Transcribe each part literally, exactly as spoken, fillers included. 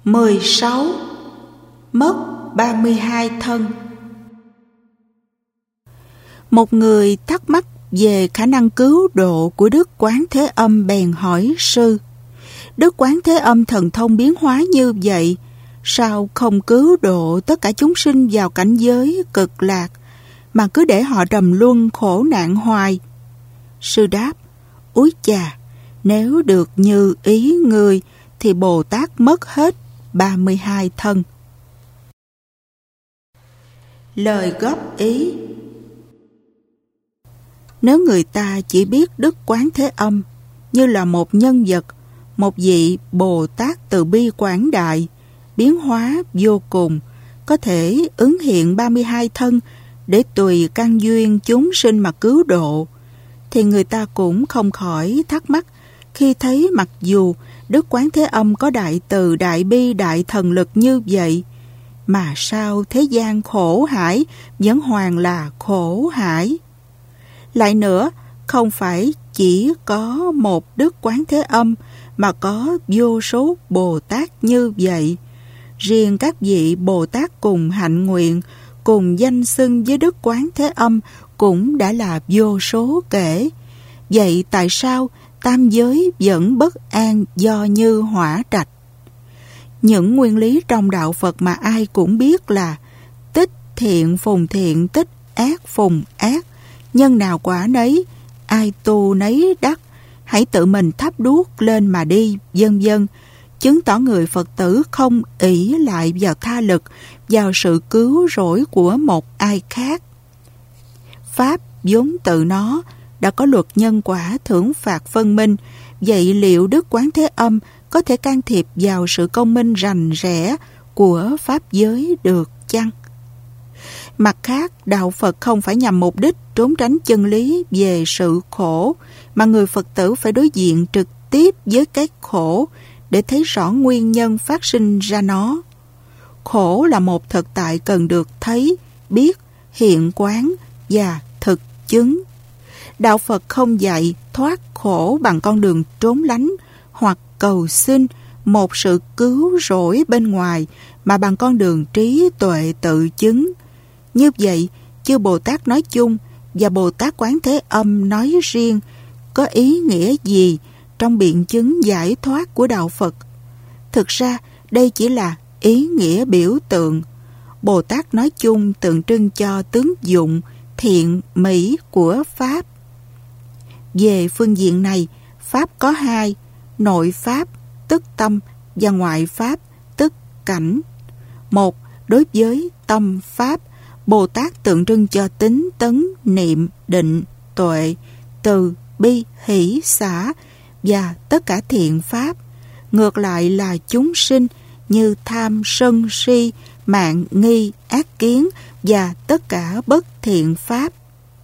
mười sáu. Mất ba mươi hai thân. Một người thắc mắc về khả năng cứu độ của Đức Quán Thế Âm bèn hỏi sư: Đức Quán Thế Âm thần thông biến hóa như vậy, sao không cứu độ tất cả chúng sinh vào cảnh giới cực lạc, mà cứ để họ trầm luân khổ nạn hoài? Sư đáp: Úi chà, nếu được như ý người thì Bồ Tát mất hết ba mươi hai thân. Lời góp ý: Nếu người ta chỉ biết Đức Quán Thế Âm như là một nhân vật, một vị Bồ Tát từ bi quảng đại, biến hóa vô cùng, có thể ứng hiện ba mươi hai thân để tùy căn duyên chúng sinh mà cứu độ, thì người ta cũng không khỏi thắc mắc khi thấy mặc dù Đức Quán Thế Âm có đại từ, đại bi, đại thần lực như vậy, mà sao thế gian khổ hải vẫn hoàn là khổ hải? Lại nữa, không phải chỉ có một Đức Quán Thế Âm mà có vô số Bồ Tát như vậy. Riêng các vị Bồ Tát cùng hạnh nguyện, cùng danh xưng với Đức Quán Thế Âm cũng đã là vô số kể. Vậy tại sao tam giới vẫn bất an do như hỏa trạch? Những nguyên lý trong đạo Phật mà ai cũng biết là tích thiện phùng thiện, tích ác phùng ác, nhân nào quả nấy, ai tu nấy đắc, hãy tự mình thắp đuốc lên mà đi, vân vân, chứng tỏ người Phật tử không ỷ lại vào tha lực, vào sự cứu rỗi của một ai khác. Pháp vốn tự nó đã có luật nhân quả thưởng phạt phân minh, vậy liệu Đức Quán Thế Âm có thể can thiệp vào sự công minh rành rẽ của Pháp giới được chăng? Mặt khác, đạo Phật không phải nhằm mục đích trốn tránh chân lý về sự khổ, mà người Phật tử phải đối diện trực tiếp với cái khổ để thấy rõ nguyên nhân phát sinh ra nó. Khổ là một thực tại cần được thấy, biết, hiện quán và thực chứng. Đạo Phật không dạy thoát khổ bằng con đường trốn lánh hoặc cầu xin một sự cứu rỗi bên ngoài, mà bằng con đường trí tuệ tự chứng. Như vậy, chư Bồ Tát nói chung và Bồ Tát Quán Thế Âm nói riêng có ý nghĩa gì trong biện chứng giải thoát của đạo Phật? Thực ra, đây chỉ là ý nghĩa biểu tượng. Bồ Tát nói chung tượng trưng cho tướng dụng, thiện, mỹ của Pháp. Về phương diện này, Pháp có hai: nội Pháp, tức tâm, và ngoại Pháp, tức cảnh. Một, đối với tâm Pháp, Bồ Tát tượng trưng cho tính, tấn, niệm, định, tuệ, từ, bi, hỷ, xả và tất cả thiện Pháp. Ngược lại là chúng sinh như tham, sân, si, mạn, nghi, ác kiến và tất cả bất thiện Pháp.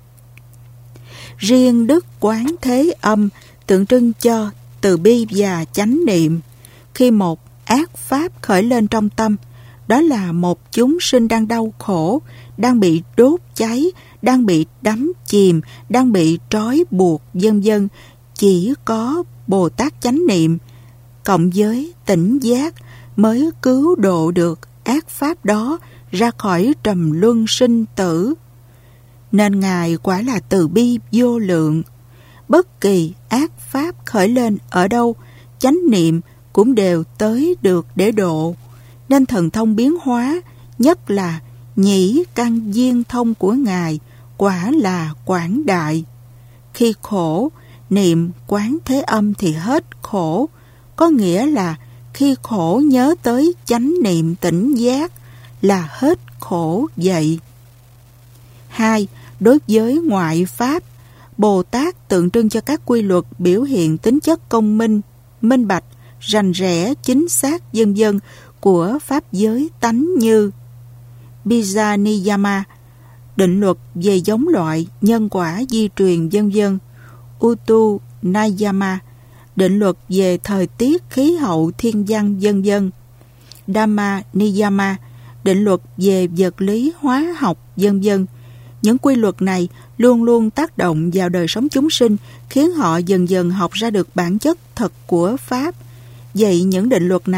Riêng Đức Quán Thế Âm tượng trưng cho từ bi và chánh niệm. Khi một ác pháp khởi lên trong tâm, đó là một chúng sinh đang đau khổ, đang bị đốt cháy, đang bị đắm chìm, đang bị trói buộc, vân vân. Chỉ có Bồ Tát chánh niệm cộng với tỉnh giác mới cứu độ được ác pháp đó ra khỏi trầm luân sinh tử. Nên Ngài quả là từ bi vô lượng. Bất kỳ ác pháp khởi lên ở đâu, chánh niệm cũng đều tới được để độ. Nên thần thông biến hóa, nhất là nhĩ căn viên thông của Ngài, quả là quảng đại. Khi khổ, niệm Quán Thế Âm thì hết khổ. Có nghĩa là khi khổ nhớ tới chánh niệm tỉnh giác là hết khổ vậy. Hai, đối với ngoại Pháp, Bồ Tát tượng trưng cho các quy luật biểu hiện tính chất công minh, minh bạch, rành rẽ, chính xác, vân vân của Pháp giới tánh như Bija Niyama, định luật về giống loại, nhân quả, di truyền, vân vân; Utu Nayama, định luật về thời tiết, khí hậu, thiên văn, vân vân; Dhamma Niyama, định luật về vật lý, hóa học, vân vân. Những quy luật này luôn luôn tác động vào đời sống chúng sinh, khiến họ dần dần học ra được bản chất thật của Pháp. Vậy những định luật này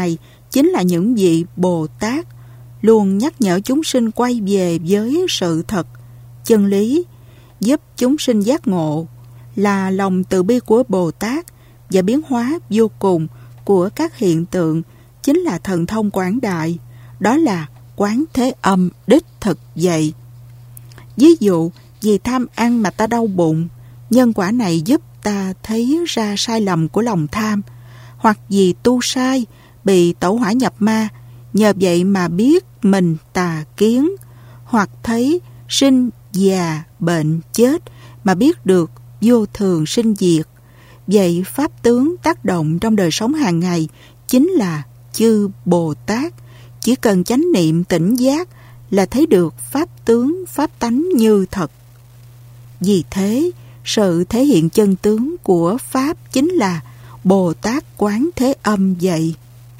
chính là những vị Bồ Tát luôn nhắc nhở chúng sinh quay về với sự thật, chân lý, giúp chúng sinh giác ngộ, là lòng từ bi của Bồ Tát và biến hóa vô cùng của các hiện tượng, chính là thần thông quảng đại, đó là Quán Thế Âm đích thực vậy. Ví dụ, vì tham ăn mà ta đau bụng, nhân quả này giúp ta thấy ra sai lầm của lòng tham, hoặc vì tu sai, bị tẩu hỏa nhập ma, nhờ vậy mà biết mình tà kiến, hoặc thấy sinh già bệnh chết mà biết được vô thường sinh diệt. Vậy pháp tướng tác động trong đời sống hàng ngày chính là chư Bồ Tát. Chỉ cần chánh niệm tỉnh giác là thấy được pháp tướng, pháp tánh như thật. Vì thế, sự thể hiện chân tướng của Pháp chính là Bồ Tát Quán Thế Âm vậy.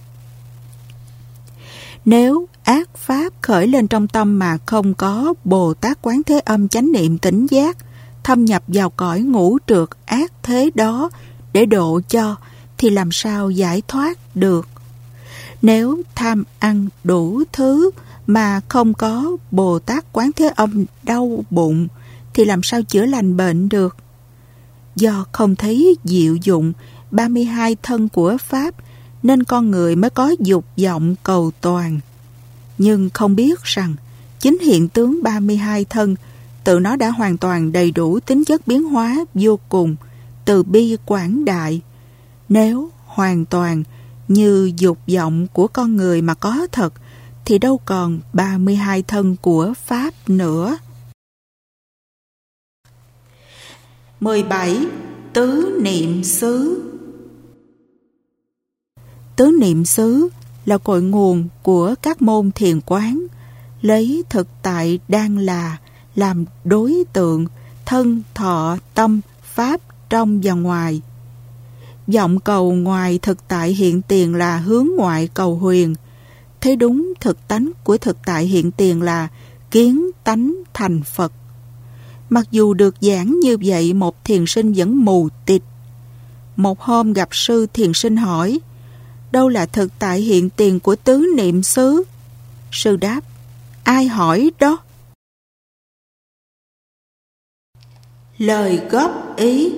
Nếu ác Pháp khởi lên trong tâm mà không có Bồ Tát Quán Thế Âm chánh niệm tỉnh giác, thâm nhập vào cõi ngũ trượt ác thế đó để độ cho, thì làm sao giải thoát được? Nếu tham ăn đủ thứ mà không có Bồ Tát Quán Thế Âm đau bụng, thì làm sao chữa lành bệnh được? Do không thấy diệu dụng ba mươi hai thân của Pháp, nên con người mới có dục vọng cầu toàn. Nhưng không biết rằng chính hiện tướng ba mươi hai thân tự nó đã hoàn toàn đầy đủ tính chất biến hóa vô cùng, từ bi quảng đại. Nếu hoàn toàn như dục vọng của con người mà có thật, thì đâu còn ba mươi hai thân của Pháp nữa. mười bảy. Tứ niệm xứ. Tứ niệm xứ là cội nguồn của các môn thiền quán, lấy thực tại đang là làm đối tượng, thân, thọ, tâm, pháp trong và ngoài. Vọng cầu ngoài thực tại hiện tiền là hướng ngoại cầu huyền. Thấy đúng thực tánh của thực tại hiện tiền là kiến tánh thành Phật. Mặc dù được giảng như vậy, một thiền sinh vẫn mù tịt. Một hôm gặp sư, thiền sinh hỏi: đâu là thực tại hiện tiền của tứ niệm xứ? Sư đáp: ai hỏi đó? Lời góp ý.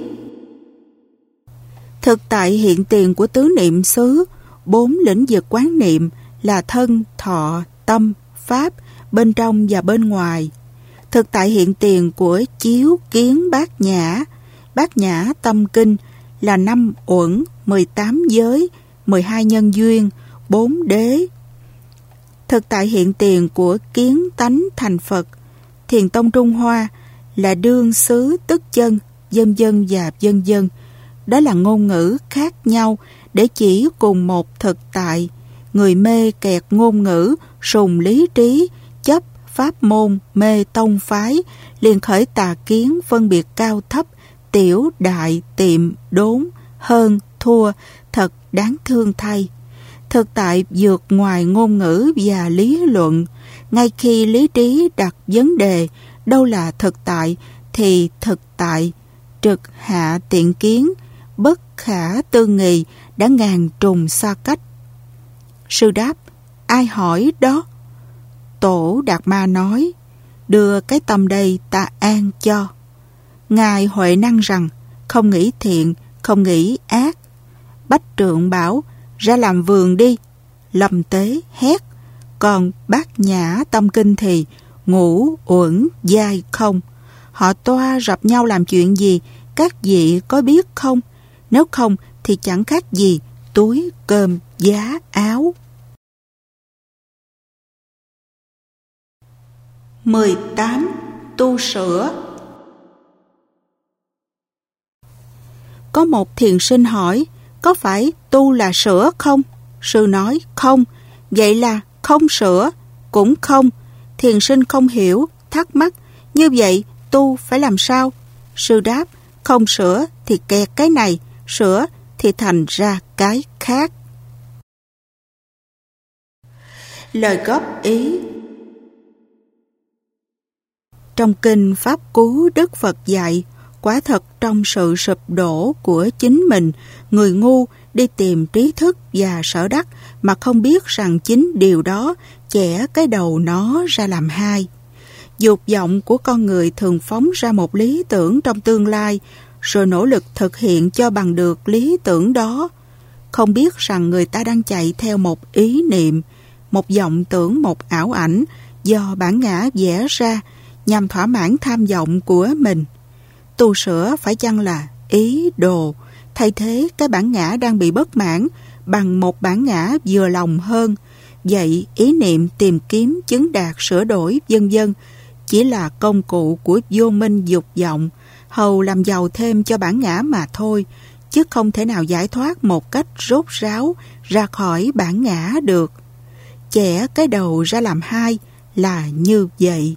Thực tại hiện tiền của tứ niệm xứ, bốn lĩnh vực quán niệm là thân, thọ, tâm, pháp, bên trong và bên ngoài. Thực tại hiện tiền của chiếu kiến bát nhã, bát nhã tâm kinh là năm uẩn, mười tám giới, mười hai nhân duyên, bốn đế. Thực tại hiện tiền của kiến tánh thành Phật, thiền tông Trung Hoa là đương xứ tức chân, vân vân và vân vân. Đó là ngôn ngữ khác nhau để chỉ cùng một thực tại. Người mê kẹt ngôn ngữ, sùng lý trí, chấp pháp môn, mê tông phái, liền khởi tà kiến phân biệt cao thấp, tiểu đại, tiệm, đốn, hơn, thua, thật đáng thương thay. Thực tại vượt ngoài ngôn ngữ và lý luận. Ngay khi lý trí đặt vấn đề đâu là thực tại, thì thực tại trực hạ tiện kiến, bất khả tư nghị đã ngàn trùng xa cách. Sư đáp: ai hỏi đó? Tổ Đạt Ma nói: đưa cái tâm đây ta an cho. Ngài Huệ Năng rằng: không nghĩ thiện, không nghĩ ác. Bách Trượng bảo: ra làm vườn đi. Lâm Tế hét: còn bát nhã tâm kinh thì ngũ uẩn giai không. Họ toa rập nhau làm chuyện gì, các vị có biết không? Nếu không thì chẳng khác gì túi cơm giá áo. mười tám. Tu sửa. Có một thiền sinh hỏi: có phải tu là sửa không? Sư nói: không. Vậy là không sửa? Cũng không. Thiền sinh không hiểu, thắc mắc: như vậy tu phải làm sao? Sư đáp: không sửa thì kẹt cái này, sửa thì thành ra cái khác. Lời góp ý. Trong kinh Pháp Cú, Đức Phật dạy: quả thật trong sự sụp đổ của chính mình, người ngu đi tìm trí thức và sở đắc mà không biết rằng chính điều đó chẻ cái đầu nó ra làm hai. Dục vọng của con người thường phóng ra một lý tưởng trong tương lai, rồi nỗ lực thực hiện cho bằng được lý tưởng đó. Không biết rằng người ta đang chạy theo một ý niệm, một vọng tưởng, một ảo ảnh do bản ngã vẽ ra nhằm thỏa mãn tham vọng của mình. Tu sửa phải chăng là ý đồ, thay thế cái bản ngã đang bị bất mãn bằng một bản ngã vừa lòng hơn. Vậy ý niệm tìm kiếm chứng đạt sửa đổi vân vân chỉ là công cụ của vô minh dục vọng, hầu làm giàu thêm cho bản ngã mà thôi, chứ không thể nào giải thoát một cách rốt ráo ra khỏi bản ngã được. Chẻ cái đầu ra làm hai là như vậy.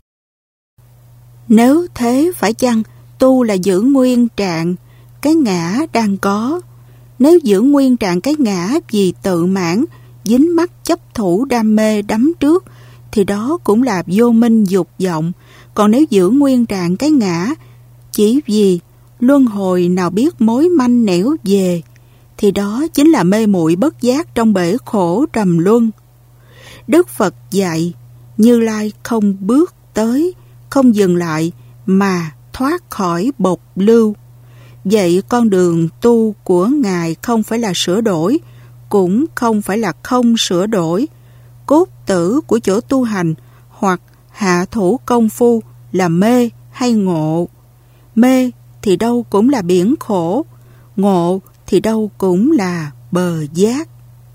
Nếu thế phải chăng tu là giữ nguyên trạng cái ngã đang có? Nếu giữ nguyên trạng cái ngã vì tự mãn, dính mắc chấp thủ đam mê đắm trước, thì đó cũng là vô minh dục vọng. Còn nếu giữ nguyên trạng cái ngã chỉ vì luân hồi nào biết mối manh nẻo về, thì đó chính là mê muội bất giác trong bể khổ trầm luân. Đức Phật dạy Như Lai không bước tới, không dừng lại mà thoát khỏi bột lưu. Vậy con đường tu của Ngài không phải là sửa đổi, cũng không phải là không sửa đổi. Cốt tử của chỗ tu hành hoặc hạ thủ công phu là mê hay ngộ. Mê thì đâu cũng là biển khổ, ngộ thì đâu cũng là bờ giác.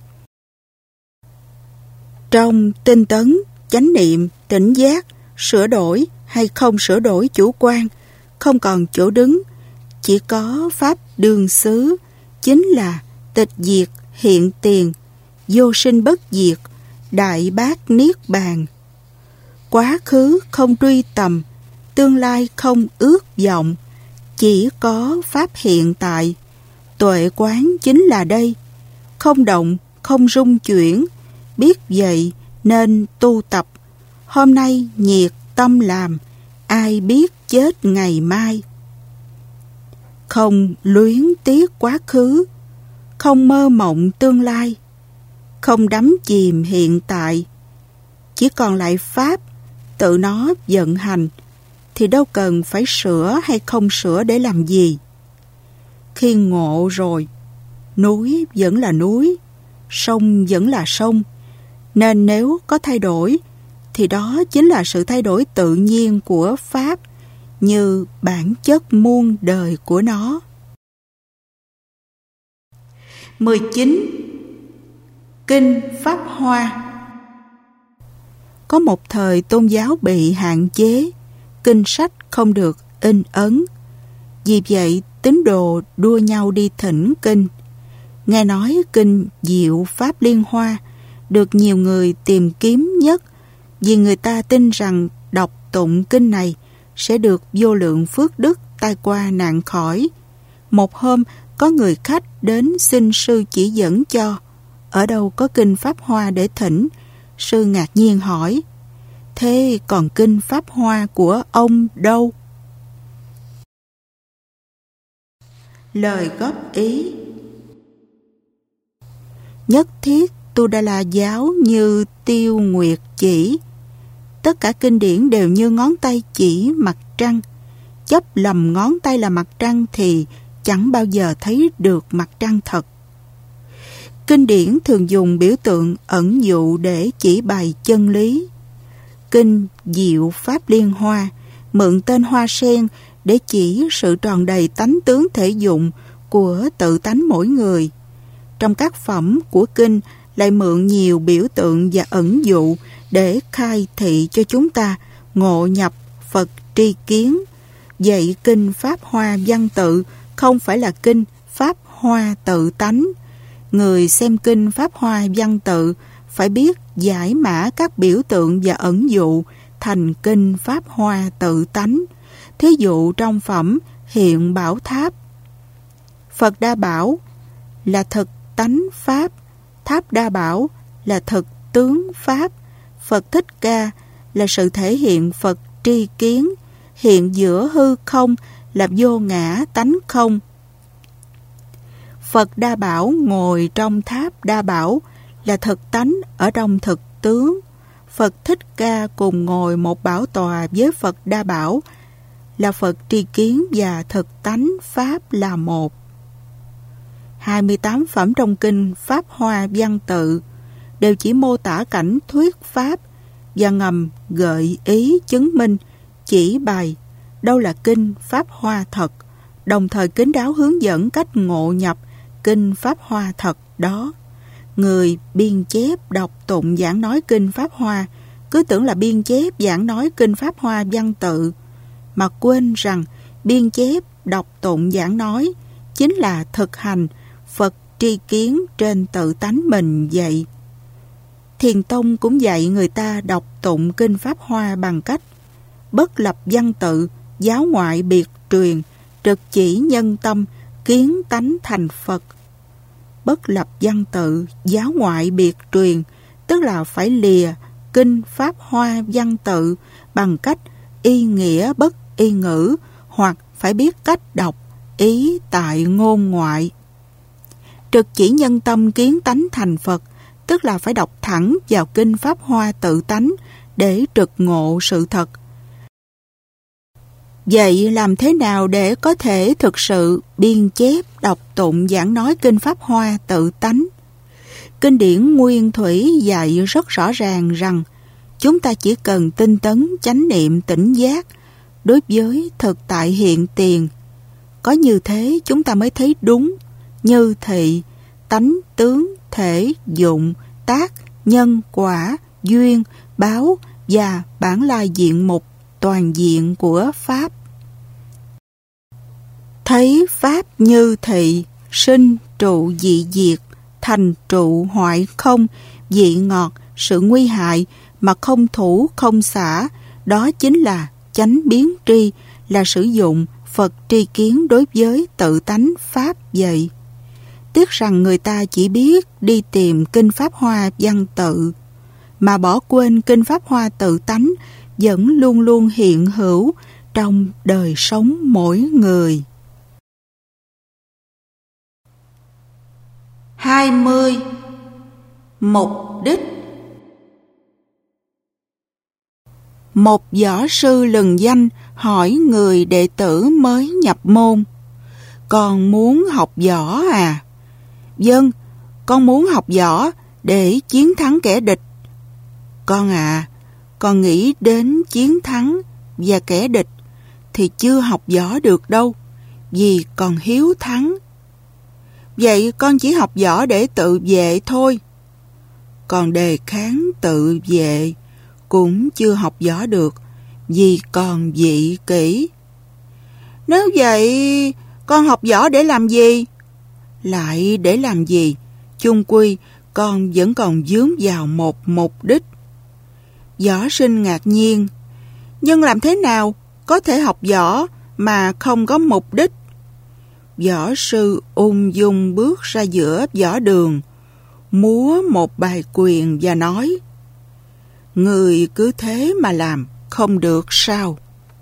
Trong tinh tấn, chánh niệm, tỉnh giác, sửa đổi hay không sửa đổi chủ quan, không còn chỗ đứng, chỉ có pháp đương xứ, chính là tịch diệt hiện tiền, vô sinh bất diệt, đại bát niết bàn. Quá khứ không truy tầm, tương lai không ước vọng, chỉ có pháp hiện tại. Tuệ quán chính là đây, không động, không rung chuyển, biết vậy nên tu tập. Hôm nay nhiệt tâm làm, ai biết chết ngày mai. Không luyến tiếc quá khứ, không mơ mộng tương lai, không đắm chìm hiện tại, chỉ còn lại pháp tự nó vận hành, thì đâu cần phải sửa hay không sửa để làm gì. Khi ngộ rồi, núi vẫn là núi, sông vẫn là sông, nên nếu có thay đổi thì đó chính là sự thay đổi tự nhiên của pháp, như bản chất muôn đời của nó. mười chín. Kinh Pháp Hoa. Có một thời tôn giáo bị hạn chế, kinh sách không được in ấn. Vì vậy tín đồ đua nhau đi thỉnh kinh. Nghe nói kinh Diệu Pháp Liên Hoa được nhiều người tìm kiếm nhất, vì người ta tin rằng đọc tụng kinh này sẽ được vô lượng phước đức, tai qua nạn khỏi. Một hôm có người khách đến xin sư chỉ dẫn cho ở đâu có kinh Pháp Hoa để thỉnh. Sư ngạc nhiên hỏi: thế còn kinh Pháp Hoa của ông đâu? Lời góp ý: nhất thiết Tu Đà La giáo như Tiêu Nguyệt chỉ, tất cả kinh điển đều như ngón tay chỉ mặt trăng. Chấp lầm ngón tay là mặt trăng thì chẳng bao giờ thấy được mặt trăng thật. Kinh điển thường dùng biểu tượng ẩn dụ để chỉ bày chân lý. Kinh Diệu Pháp Liên Hoa mượn tên hoa sen để chỉ sự tròn đầy tánh tướng thể dụng của tự tánh mỗi người. Trong các phẩm của kinh lại mượn nhiều biểu tượng và ẩn dụ để khai thị cho chúng ta ngộ nhập Phật tri kiến. Vậy kinh Pháp Hoa văn tự không phải là kinh Pháp Hoa tự tánh. Người xem kinh Pháp Hoa văn tự phải biết giải mã các biểu tượng và ẩn dụ thành kinh Pháp Hoa tự tánh. Thí dụ trong phẩm Hiện Bảo Tháp, Phật Đa Bảo là thực tánh Pháp, Tháp Đa Bảo là thực tướng Pháp, Phật Thích Ca là sự thể hiện Phật tri kiến, hiện giữa hư không là vô ngã tánh không. Phật Đa Bảo ngồi trong tháp Đa Bảo là thực tánh ở trong thực tướng. Phật Thích Ca cùng ngồi một bảo tòa với Phật Đa Bảo là Phật tri kiến và thực tánh Pháp là một. hai mươi tám phẩm trong kinh Pháp Hoa Văn Tự đều chỉ mô tả cảnh thuyết Pháp và ngầm gợi ý chứng minh, chỉ bày đâu là kinh Pháp Hoa thật, đồng thời kín đáo hướng dẫn cách ngộ nhập kinh Pháp Hoa thật đó. Người biên chép đọc tụng giảng nói kinh Pháp Hoa cứ tưởng là biên chép giảng nói kinh Pháp Hoa Văn Tự, mà quên rằng biên chép đọc tụng giảng nói chính là thực hành Phật tri kiến trên tự tánh mình vậy. Thiền Tông cũng dạy người ta đọc tụng kinh Pháp Hoa bằng cách bất lập văn tự, giáo ngoại biệt truyền, trực chỉ nhân tâm, kiến tánh thành Phật. Bất lập văn tự, giáo ngoại biệt truyền, tức là phải lìa kinh Pháp Hoa văn tự bằng cách y nghĩa bất y ngữ, hoặc phải biết cách đọc ý tại ngôn ngoại. Trực chỉ nhân tâm, kiến tánh thành Phật, tức là phải đọc thẳng vào kinh Pháp Hoa tự tánh để trực ngộ sự thật. Vậy làm thế nào để có thể thực sự biên chép, đọc tụng, giảng nói kinh Pháp Hoa tự tánh? Kinh điển Nguyên Thủy dạy rất rõ ràng rằng chúng ta chỉ cần tinh tấn, chánh niệm, tỉnh giác đối với thực tại hiện tiền. Có như thế chúng ta mới thấy đúng như thị, tánh, tướng, thể, dụng, tác, nhân, quả, duyên, báo và bản lai diện mục toàn diện của Pháp. Thấy Pháp như thị, sinh trụ dị diệt, thành trụ hoại không, dị ngọt, sự nguy hại mà không thủ không xả, đó chính là chánh biến tri, là sử dụng Phật tri kiến đối với tự tánh Pháp vậy. Tiếc rằng người ta chỉ biết đi tìm kinh Pháp Hoa văn tự, mà bỏ quên kinh Pháp Hoa tự tánh vẫn luôn luôn hiện hữu trong đời sống mỗi người. hai mươi. Mục đích. Một võ sư lừng danh hỏi người đệ tử mới nhập môn: "Con muốn học võ à?" "Vâng, con muốn học võ để chiến thắng kẻ địch." "Con à, con nghĩ đến chiến thắng và kẻ địch thì chưa học võ được đâu, vì còn hiếu thắng." "Vậy con chỉ học võ để tự vệ thôi." "Còn đề kháng tự vệ cũng chưa học võ được, vì còn vị kỷ." "Nếu vậy con học võ để làm gì?" "Lại để làm gì? Chung quy con vẫn còn vướng vào một mục đích." Võ sinh ngạc nhiên: "Nhưng làm thế nào có thể học võ mà không có mục đích?" Võ sư ung dung bước ra giữa võ đường, múa một bài quyền và nói: "Người cứ thế mà làm không được sao?"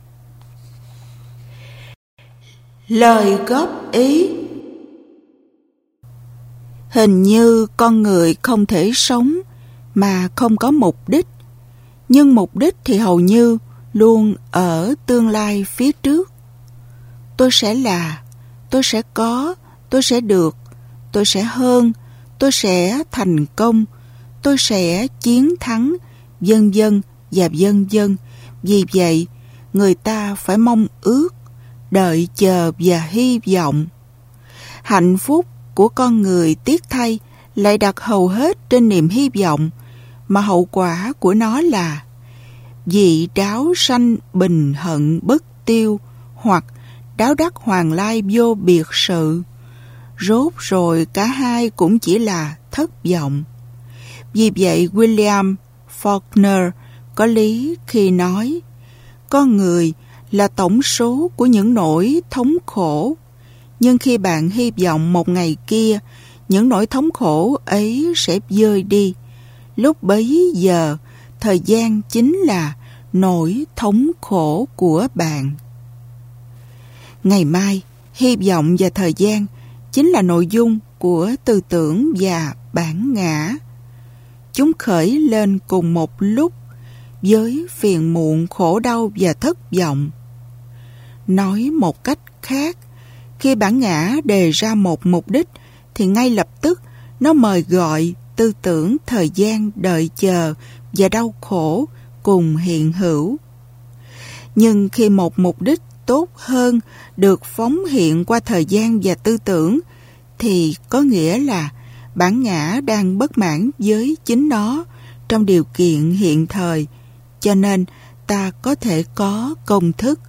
Lời góp ý. Hình như con người không thể sống mà không có mục đích, nhưng mục đích thì hầu như luôn ở tương lai phía trước. Tôi sẽ là, tôi sẽ có, tôi sẽ được, tôi sẽ hơn, tôi sẽ thành công, tôi sẽ chiến thắng, vân vân và vân vân. Vì vậy, người ta phải mong ước, đợi chờ và hy vọng. Hạnh phúc của con người tiếc thay lại đặt hầu hết trên niềm hy vọng, mà hậu quả của nó là vị đáo sanh bình hận bất tiêu, hoặc đáo đắc hoàng lai vô biệt sự. Rốt rồi cả hai cũng chỉ là thất vọng. Vì vậy William Faulkner có lý khi nói: "Con người là tổng số của những nỗi thống khổ, nhưng khi bạn hy vọng một ngày kia những nỗi thống khổ ấy sẽ vơi đi, lúc bấy giờ thời gian chính là nỗi thống khổ của bạn." Ngày mai, hy vọng và thời gian chính là nội dung của tư tưởng và bản ngã. Chúng khởi lên cùng một lúc với phiền muộn, khổ đau và thất vọng. Nói một cách khác, khi bản ngã đề ra một mục đích thì ngay lập tức nó mời gọi tư tưởng thời gian đợi chờ và đau khổ cùng hiện hữu. Nhưng khi một mục đích tốt hơn được phóng hiện qua thời gian và tư tưởng thì có nghĩa là bản ngã đang bất mãn với chính nó trong điều kiện hiện thời, cho nên ta có thể có công thức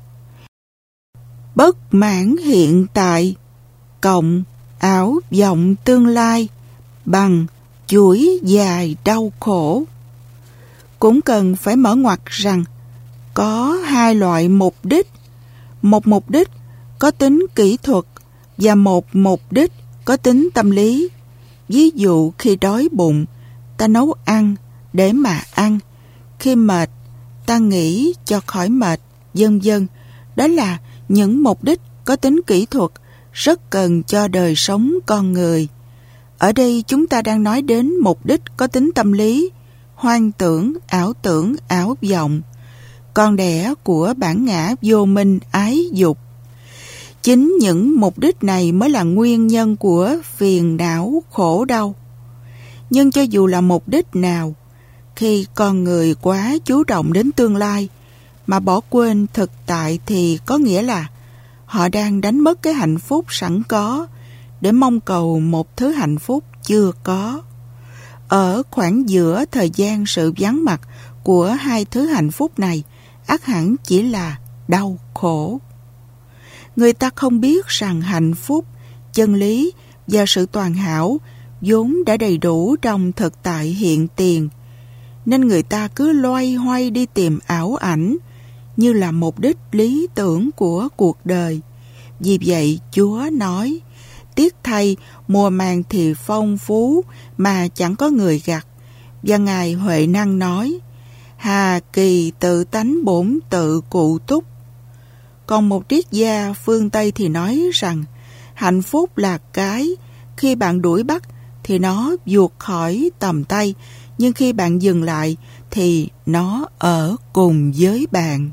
bất mãn hiện tại cộng ảo vọng tương lai bằng chuỗi dài đau khổ. Cũng cần phải mở ngoặt rằng có hai loại mục đích, một mục đích có tính kỹ thuật và một mục đích có tính tâm lý. Ví dụ khi đói bụng, ta nấu ăn để mà ăn, khi mệt, ta nghỉ cho khỏi mệt, vân vân. Đó là những mục đích có tính kỹ thuật rất cần cho đời sống con người. Ở đây chúng ta đang nói đến mục đích có tính tâm lý, hoang tưởng, ảo tưởng, ảo vọng, con đẻ của bản ngã vô minh ái dục. Chính những mục đích này mới là nguyên nhân của phiền não khổ đau. Nhưng cho dù là mục đích nào, khi con người quá chú trọng đến tương lai mà bỏ quên thực tại thì có nghĩa là họ đang đánh mất cái hạnh phúc sẵn có để mong cầu một thứ hạnh phúc chưa có. Ở khoảng giữa thời gian sự vắng mặt của hai thứ hạnh phúc này ắt hẳn chỉ là đau khổ. Người ta không biết rằng hạnh phúc, chân lý và sự toàn hảo vốn đã đầy đủ trong thực tại hiện tiền, nên người ta cứ loay hoay đi tìm ảo ảnh như là mục đích lý tưởng của cuộc đời. Vì vậy Chúa nói, tiếc thay mùa màng thì phong phú mà chẳng có người gặt. Và Ngài Huệ Năng nói, hà kỳ tự tánh bổn tự cụ túc. Còn một triết gia phương Tây thì nói rằng hạnh phúc là cái khi bạn đuổi bắt thì nó vụt khỏi tầm tay, nhưng khi bạn dừng lại thì nó ở cùng với bạn.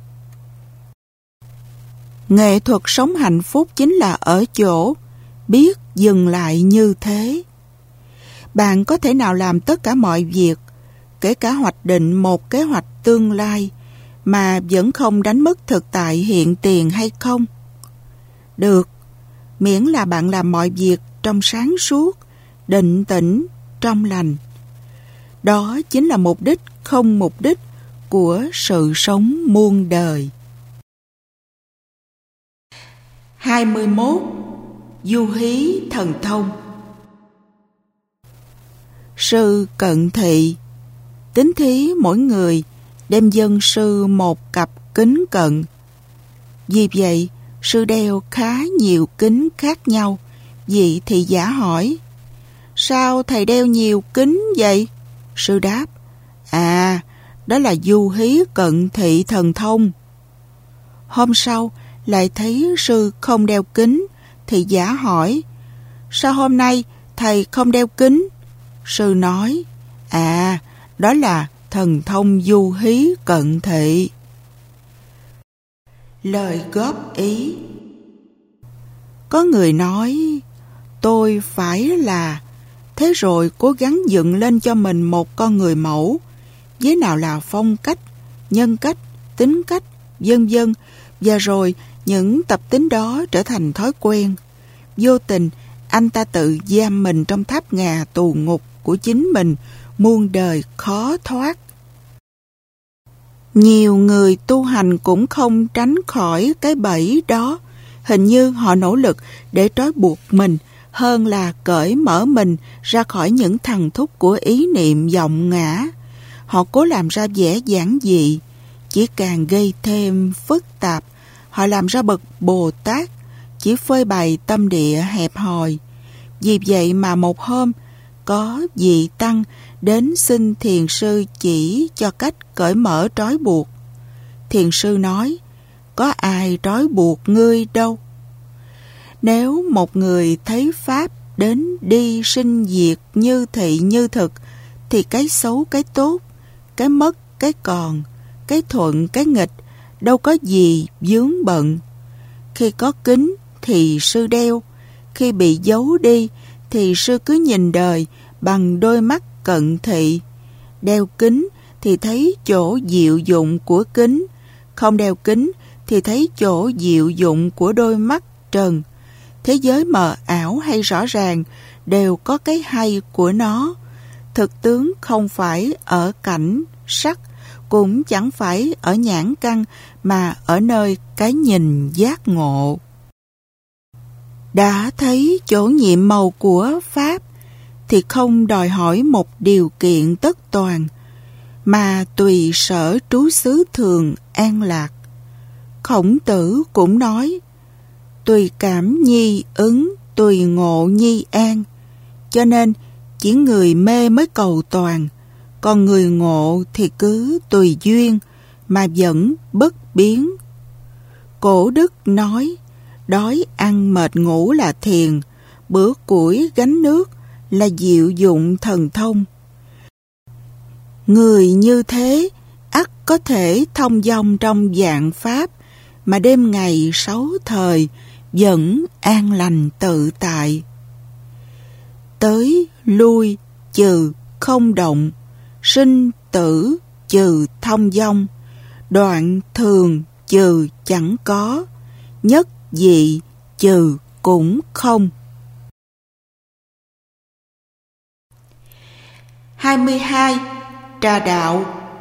Nghệ thuật sống hạnh phúc chính là ở chỗ biết dừng lại như thế. Bạn có thể nào làm tất cả mọi việc, kể cả hoạch định một kế hoạch tương lai, mà vẫn không đánh mất thực tại hiện tiền hay không? Được, miễn là bạn làm mọi việc trong sáng suốt, định tĩnh, trong lành. Đó chính là mục đích không mục đích của sự sống muôn đời. hai mươi mốt. Du hí thần thông. Sư cận thị tín thí mỗi người đem dâng sư một cặp kính cận. Vì vậy, sư đeo khá nhiều kính khác nhau. Vị thị giả hỏi, sao thầy đeo nhiều kính vậy? Sư đáp, à, đó là du hí cận thị thần thông. Hôm sau, lại thấy sư không đeo kính, thị giả hỏi, sao hôm nay thầy không đeo kính? Sư nói, à, đó là thần thông du hí cận thị. Lời góp ý. Có người nói, tôi phải là, thế rồi cố gắng dựng lên cho mình một con người mẫu, với nào là phong cách, nhân cách, tính cách, vân vân, và rồi những tập tính đó trở thành thói quen. Vô tình, anh ta tự giam mình trong tháp ngà tù ngục của chính mình, muôn đời khó thoát. Nhiều người tu hành cũng không tránh khỏi cái bẫy đó. Hình như họ nỗ lực để trói buộc mình hơn là cởi mở mình ra khỏi những thằn thúc của ý niệm vọng ngã. Họ cố làm ra vẻ giản dị, chỉ càng gây thêm phức tạp. Họ làm ra bậc Bồ Tát, chỉ phơi bày tâm địa hẹp hòi. Vì vậy mà một hôm, có vị tăng đến xin thiền sư chỉ cho cách cởi mở trói buộc. Thiền sư nói, có ai trói buộc ngươi đâu. Nếu một người thấy Pháp đến đi sinh diệt như thị như thực, thì cái xấu cái tốt, cái mất cái còn, cái thuận cái nghịch, đâu có gì vướng bận. Khi có kính thì sư đeo, khi bị giấu đi thì sư cứ nhìn đời bằng đôi mắt cận thị. Đeo kính thì thấy chỗ diệu dụng của kính, không đeo kính thì thấy chỗ diệu dụng của đôi mắt trần. Thế giới mờ ảo hay rõ ràng đều có cái hay của nó. Thực tướng không phải ở cảnh sắc, cũng chẳng phải ở nhãn căn, mà ở nơi cái nhìn giác ngộ. Đã thấy chỗ nhiệm màu của Pháp thì không đòi hỏi một điều kiện tất toàn, mà tùy sở trú xứ thường an lạc. Khổng Tử cũng nói, tùy cảm nhi ứng, tùy ngộ nhi an. Cho nên chỉ người mê mới cầu toàn, còn người ngộ thì cứ tùy duyên mà vẫn bất biến. Cổ Đức nói, đói ăn mệt ngủ là thiền, bữa củi gánh nước là diệu dụng thần thông. Người như thế ắt có thể thông dong trong vạn pháp, mà đêm ngày sáu thời vẫn an lành tự tại. Tới lui trừ không động, sinh tử trừ thông dong, đoạn thường trừ chẳng có, nhất dị trừ cũng không. hai mươi hai. Trà đạo.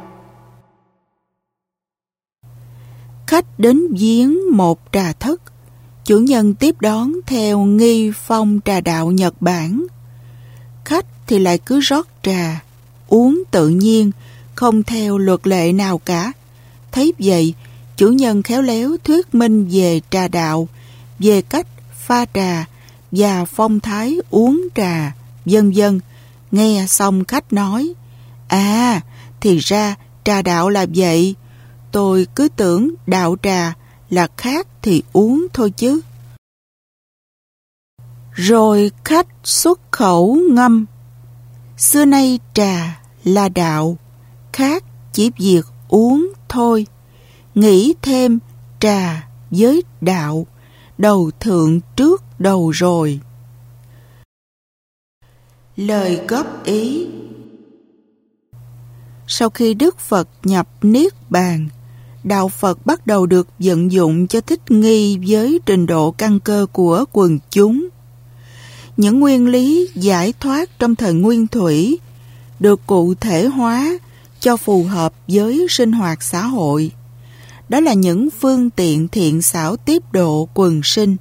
Khách đến viếng một trà thất, chủ nhân tiếp đón theo nghi phong trà đạo Nhật Bản. Khách thì lại cứ rót trà, uống tự nhiên, không theo luật lệ nào cả. Thấy vậy, chủ nhân khéo léo thuyết minh về trà đạo, về cách pha trà và phong thái uống trà, vân vân. Nghe xong khách nói, à, thì ra trà đạo là vậy. Tôi cứ tưởng đạo trà là khác thì uống thôi chứ. Rồi khách xuất khẩu ngâm, xưa nay trà là đạo, khác chỉ việc uống thôi. Nghĩ thêm trà với đạo, đầu thượng trước đầu rồi. Lời góp ý. Sau khi Đức Phật nhập Niết Bàn, đạo Phật bắt đầu được vận dụng cho thích nghi với trình độ căn cơ của quần chúng. Những nguyên lý giải thoát trong thời Nguyên Thủy được cụ thể hóa cho phù hợp với sinh hoạt xã hội. Đó là những phương tiện thiện xảo tiếp độ quần sinh.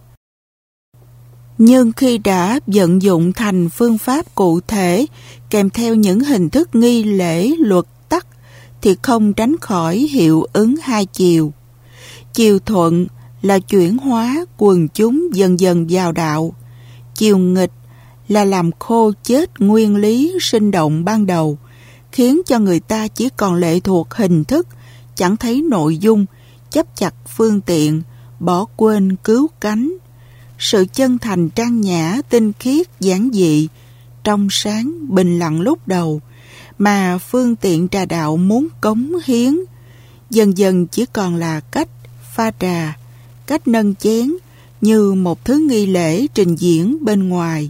Nhưng khi đã vận dụng thành phương pháp cụ thể kèm theo những hình thức nghi lễ luật tắc thì không tránh khỏi hiệu ứng hai chiều. Chiều thuận là chuyển hóa quần chúng dần dần vào đạo. Chiều nghịch là làm khô chết nguyên lý sinh động ban đầu, khiến cho người ta chỉ còn lệ thuộc hình thức, chẳng thấy nội dung, chấp chặt phương tiện, bỏ quên cứu cánh. Sự chân thành trang nhã, tinh khiết, giản dị, trong sáng, bình lặng lúc đầu, mà phương tiện trà đạo muốn cống hiến, dần dần chỉ còn là cách pha trà, cách nâng chén như một thứ nghi lễ trình diễn bên ngoài.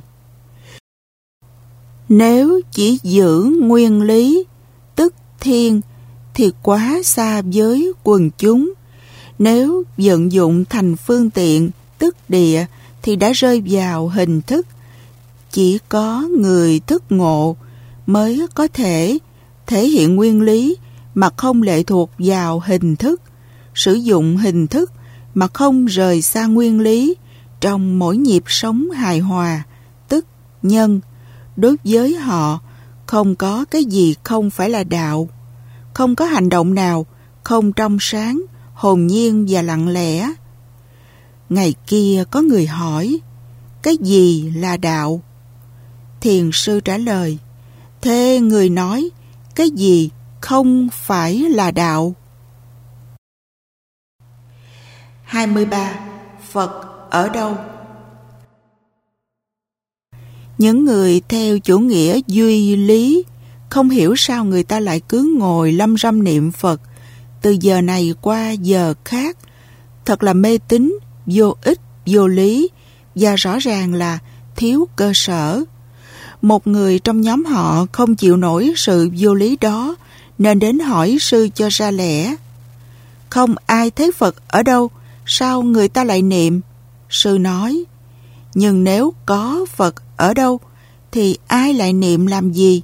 Nếu chỉ giữ nguyên lý, tức thiên, thì quá xa với quần chúng. Nếu vận dụng thành phương tiện, tức địa, thì đã rơi vào hình thức. Chỉ có người thức ngộ mới có thể thể hiện nguyên lý mà không lệ thuộc vào hình thức, sử dụng hình thức mà không rời xa nguyên lý trong mỗi nhịp sống hài hòa, tức nhân. Đối với họ, không có cái gì không phải là đạo, không có hành động nào không trong sáng, hồn nhiên và lặng lẽ. Ngày kia có người hỏi, cái gì là đạo? Thiền sư trả lời, thế người nói, cái gì không phải là đạo? hai mươi ba. Phật ở đâu? Những người theo chủ nghĩa duy lý không hiểu sao người ta lại cứ ngồi lâm râm niệm Phật từ giờ này qua giờ khác. Thật là mê tín, vô ích, vô lý và rõ ràng là thiếu cơ sở. Một người trong nhóm họ không chịu nổi sự vô lý đó nên đến hỏi sư cho ra lẽ. Không ai thấy Phật ở đâu, sao người ta lại niệm? Sư nói, nhưng nếu có Phật ở đâu thì ai lại niệm làm gì?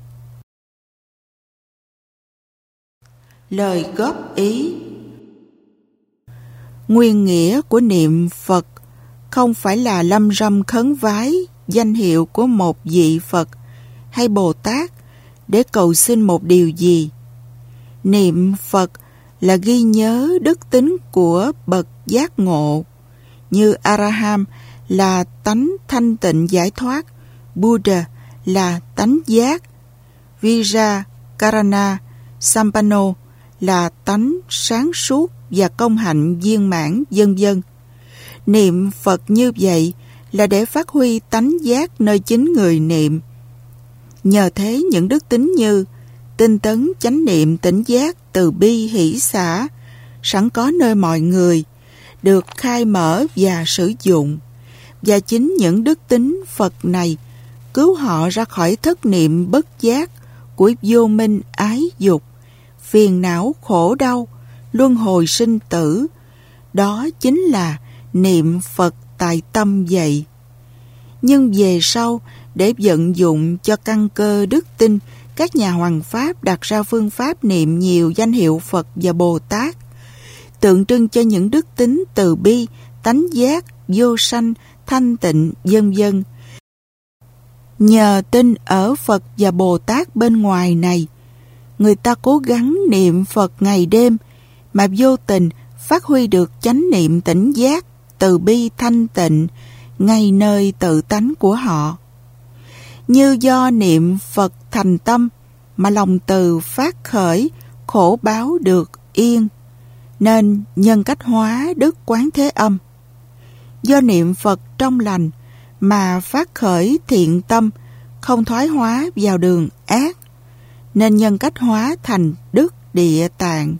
Lời góp ý. Nguyên nghĩa của niệm Phật không phải là lâm râm khấn vái danh hiệu của một vị Phật hay Bồ Tát để cầu xin một điều gì. Niệm Phật là ghi nhớ đức tính của bậc giác ngộ, như A-ra-ham là tánh thanh tịnh giải thoát, Buddha là tánh giác, Virakarana Sampanno là tánh sáng suốt và công hạnh viên mãn, vân vân. Niệm Phật như vậy là để phát huy tánh giác nơi chính người niệm. Nhờ thế những đức tính như tinh tấn, chánh niệm, tỉnh giác, từ bi, hỷ xả sẵn có nơi mọi người được khai mở và sử dụng. Và chính những đức tính Phật này cứu họ ra khỏi thất niệm bất giác của vô minh ái dục, phiền não khổ đau, luân hồi sinh tử. Đó chính là niệm Phật tại tâm vậy. Nhưng về sau, để vận dụng cho căn cơ đức tin, các nhà hoằng pháp đặt ra phương pháp niệm nhiều danh hiệu Phật và Bồ Tát, tượng trưng cho những đức tính từ bi, tánh giác, vô sanh, thanh tịnh, vân vân. Nhờ tin ở Phật và Bồ Tát bên ngoài này, người ta cố gắng niệm Phật ngày đêm mà vô tình phát huy được chánh niệm tỉnh giác, từ bi thanh tịnh ngay nơi tự tánh của họ. Như do niệm Phật thành tâm mà lòng từ phát khởi, khổ báo được yên, nên nhân cách hóa Đức Quán Thế Âm. Do niệm Phật trong lành mà phát khởi thiện tâm, không thoái hóa vào đường ác, nên nhân cách hóa thành Đức Địa Tạng.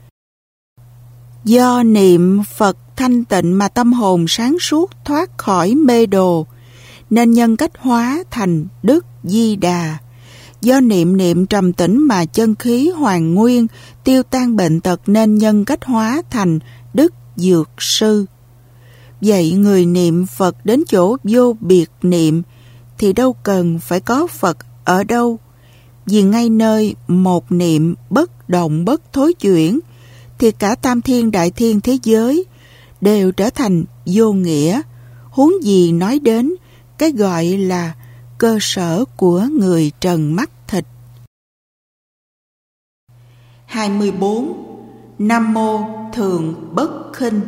Do niệm Phật thanh tịnh mà tâm hồn sáng suốt thoát khỏi mê đồ, nên nhân cách hóa thành Đức Di Đà. Do niệm niệm trầm tĩnh mà chân khí hoàn nguyên, tiêu tan bệnh tật, nên nhân cách hóa thành Đức Dược Sư. Vậy người niệm Phật đến chỗ vô biệt niệm thì đâu cần phải có Phật ở đâu, vì ngay nơi một niệm bất động bất thối chuyển thì cả tam thiên đại thiên thế giới đều trở thành vô nghĩa, huống gì nói đến cái gọi là cơ sở của người trần mắt thịt. hai mươi bốn. Nam Mô Thường Bất Khinh.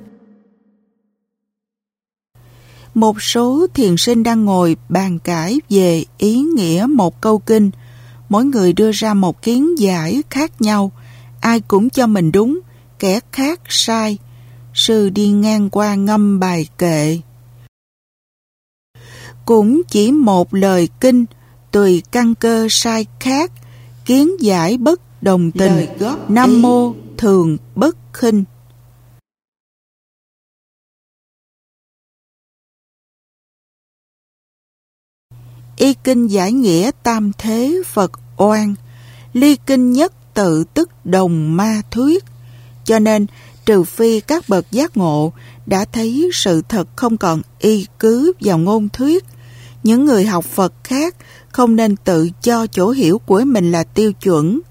Một số thiền sinh đang ngồi bàn cãi về ý nghĩa một câu kinh. Mỗi người đưa ra một kiến giải khác nhau, ai cũng cho mình đúng, kẻ khác sai. Sư đi ngang qua ngâm bài kệ. Cũng chỉ một lời kinh, tùy căn cơ sai khác, kiến giải bất đồng tình. Nam Mô Thường Bất Khinh. Y kinh giải nghĩa tam thế Phật oan, ly kinh nhất tự tức đồng ma thuyết. Cho nên trừ phi các bậc giác ngộ đã thấy sự thật không còn y cứ vào ngôn thuyết, những người học Phật khác không nên tự cho chỗ hiểu của mình là tiêu chuẩn.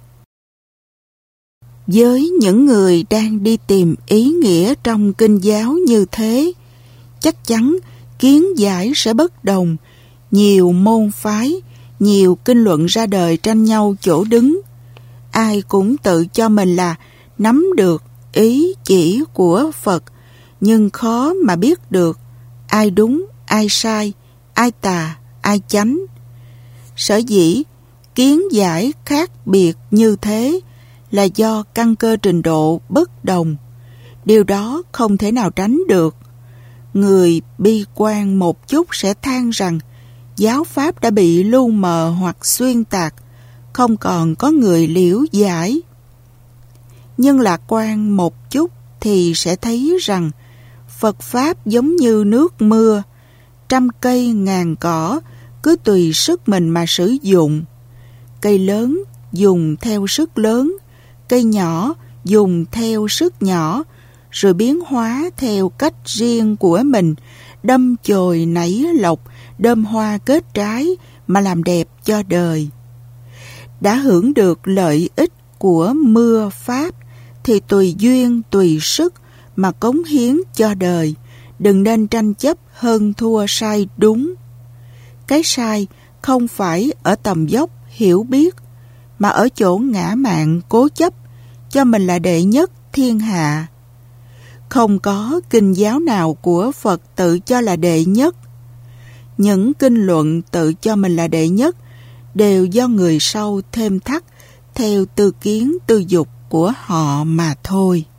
Với những người đang đi tìm ý nghĩa trong kinh giáo như thế, chắc chắn kiến giải sẽ bất đồng, nhiều môn phái, nhiều kinh luận ra đời tranh nhau chỗ đứng. Ai cũng tự cho mình là nắm được ý chỉ của Phật, nhưng khó mà biết được ai đúng, ai sai, ai tà, ai chánh. Sở dĩ kiến giải khác biệt như thế là do căn cơ trình độ bất đồng. Điều đó không thể nào tránh được. Người bi quan một chút sẽ than rằng giáo pháp đã bị lu mờ hoặc xuyên tạc, không còn có người liễu giải. Nhưng lạc quan một chút thì sẽ thấy rằng Phật Pháp giống như nước mưa, trăm cây ngàn cỏ, cứ tùy sức mình mà sử dụng. Cây lớn dùng theo sức lớn, cây nhỏ dùng theo sức nhỏ, rồi biến hóa theo cách riêng của mình, đâm chồi nảy lộc, đơm hoa kết trái mà làm đẹp cho đời. Đã hưởng được lợi ích của mưa Pháp thì tùy duyên tùy sức mà cống hiến cho đời, đừng nên tranh chấp hơn thua sai đúng. Cái sai không phải ở tầm dốc hiểu biết, mà ở chỗ ngã mạn cố chấp cho mình là đệ nhất thiên hạ. Không có kinh giáo nào của Phật tự cho là đệ nhất. Những kinh luận tự cho mình là đệ nhất đều do người sau thêm thắt theo tư kiến tư dục của họ mà thôi.